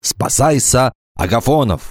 «Спасайся, Агафонов!».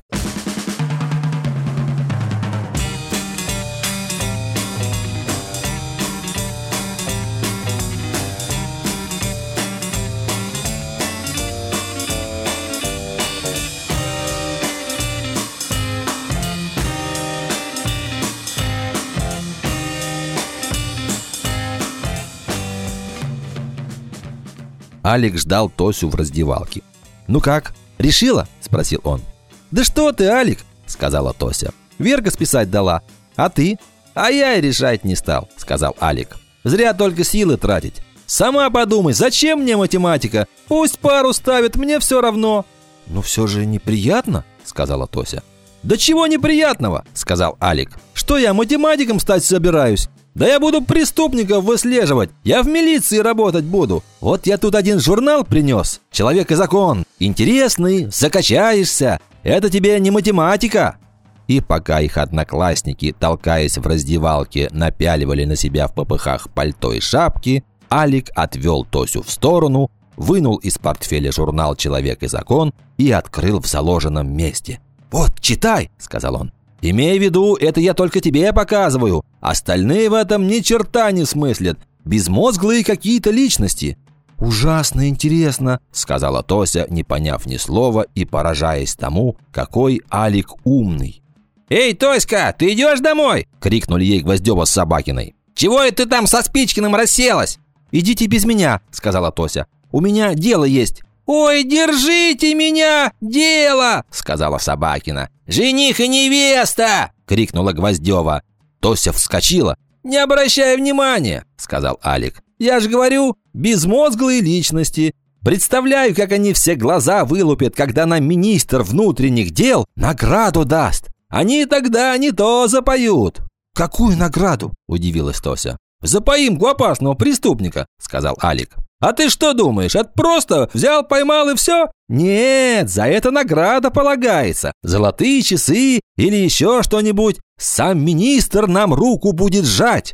Алик ждал Тосю в раздевалке. «Ну как, решила?» – спросил он. «Да что ты, Алик!» – сказала Тося. «Верка списать дала. А ты?» «А я и решать не стал», – сказал Алик. «Зря только силы тратить. Сама подумай, зачем мне математика? Пусть пару ставит, мне все равно». «Ну все же неприятно», – сказала Тося. «Да чего неприятного?» – сказал Алик. «Что я математиком стать собираюсь? Да я буду преступников выслеживать. Я в милиции работать буду. Вот я тут один журнал принес. «Человек и закон». Интересный, закачаешься. Это тебе не математика». И пока их одноклассники, толкаясь в раздевалке, напяливали на себя в попыхах пальто и шапки, Алик отвел Тосю в сторону, вынул из портфеля журнал «Человек и закон» и открыл в заложенном месте. «Вот, читай», – сказал он. «Имей в виду, это я только тебе показываю. Остальные в этом ни черта не смыслят. Безмозглые какие-то личности». «Ужасно интересно», – сказала Тося, не поняв ни слова и поражаясь тому, какой Алик умный. «Эй, Тоська, ты идешь домой?» – крикнули ей Гвоздева с Собакиной. «Чего это ты там со Спичкиным расселась?» «Идите без меня», – сказала Тося. «У меня дело есть». «Ой, держите меня! Дело!» – сказала Собакина. «Жених и невеста!» – крикнула Гвоздева. Тося вскочила. «Не обращай внимания!» – сказал Алик. «Я же говорю, безмозглые личности. Представляю, как они все глаза вылупят, когда нам министр внутренних дел награду даст. Они тогда не то запоют». «Какую награду?» – удивилась Тося. «За поимку опасного преступника», – сказал Алик. «А ты что думаешь, это просто взял, поймал и все? Нет, за это награда полагается. Золотые часы или еще что-нибудь. Сам министр нам руку будет сжать».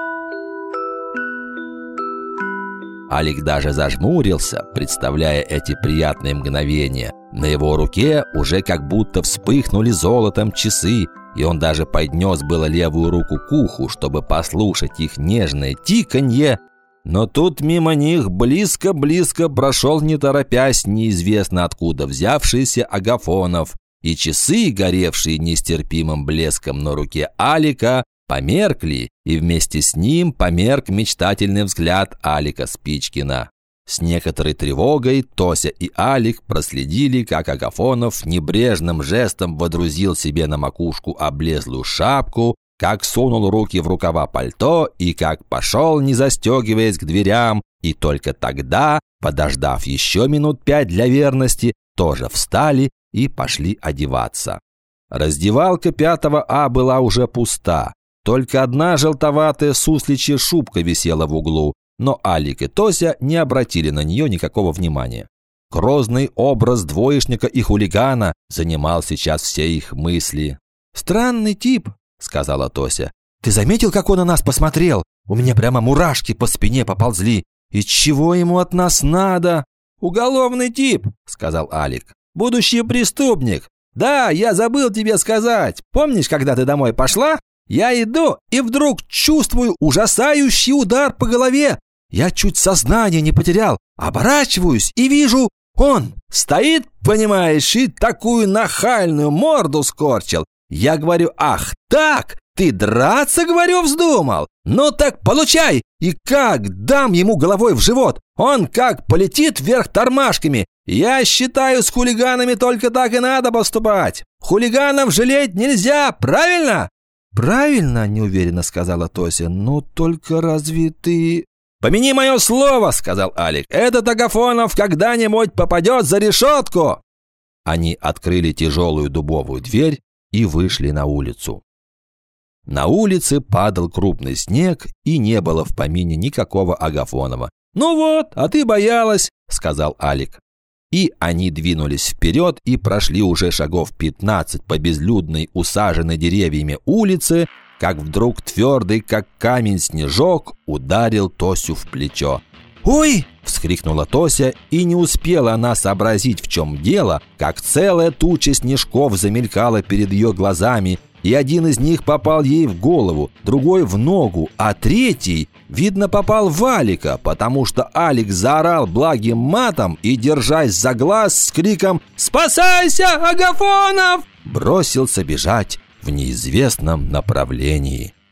Алик даже зажмурился, представляя эти приятные мгновения. На его руке уже как будто вспыхнули золотом часы, и он даже поднес было левую руку к уху, чтобы послушать их нежное тиканье. Но тут мимо них близко-близко прошел, не торопясь, неизвестно откуда взявшийся Агафонов, и часы, горевшие нестерпимым блеском на руке Алика, померкли, и вместе с ним померк мечтательный взгляд Алика Спичкина. С некоторой тревогой Тося и Алик проследили, как Агафонов небрежным жестом водрузил себе на макушку облезлую шапку, как сунул руки в рукава пальто и как пошел, не застегиваясь, к дверям, и только тогда, подождав еще минут 5 для верности, тоже встали и пошли одеваться. Раздевалка 5 А была уже пуста, только одна желтоватая сусличья шубка висела в углу, но Алик и Тося не обратили на нее никакого внимания. Грозный образ двоечника и хулигана занимал сейчас все их мысли. «Странный тип», – сказала Тося. «Ты заметил, как он на нас посмотрел? У меня прямо мурашки по спине поползли. И чего ему от нас надо?» «Уголовный тип», – сказал Алик. «Будущий преступник. Да, я забыл тебе сказать. Помнишь, когда ты домой пошла? Я иду и вдруг чувствую ужасающий удар по голове. Я чуть сознание не потерял. Оборачиваюсь и вижу, он стоит, понимаешь, и такую нахальную морду скорчил. Я говорю: ах так, ты драться, говорю, вздумал? Ну так получай! И как дам ему головой в живот, он как полетит вверх тормашками. Я считаю, с хулиганами только так и надо поступать. Хулиганов жалеть нельзя, правильно? «Правильно», – неуверенно сказала Тося, – «но только разве ты...» «Помяни мое слово», – сказал Алик, – «этот Агафонов когда-нибудь попадет за решетку». Они открыли тяжелую дубовую дверь и вышли на улицу. На улице падал крупный снег, и не было в помине никакого Агафонова. «Ну вот, а ты боялась», – сказал Алик. И они двинулись вперед и прошли уже шагов 15 по безлюдной, усаженной деревьями улице, как вдруг твердый, как камень, снежок ударил Тосю в плечо. «Ой!» вскрикнула Тося, и не успела она сообразить, в чем дело, как целая туча снежков замелькала перед ее глазами, и один из них попал ей в голову, другой в ногу, а третий, видно, попал в Алика, потому что Алик заорал благим матом и, держась за глаз, с криком «Спасайся, Агафонов!» бросился бежать в неизвестном направлении.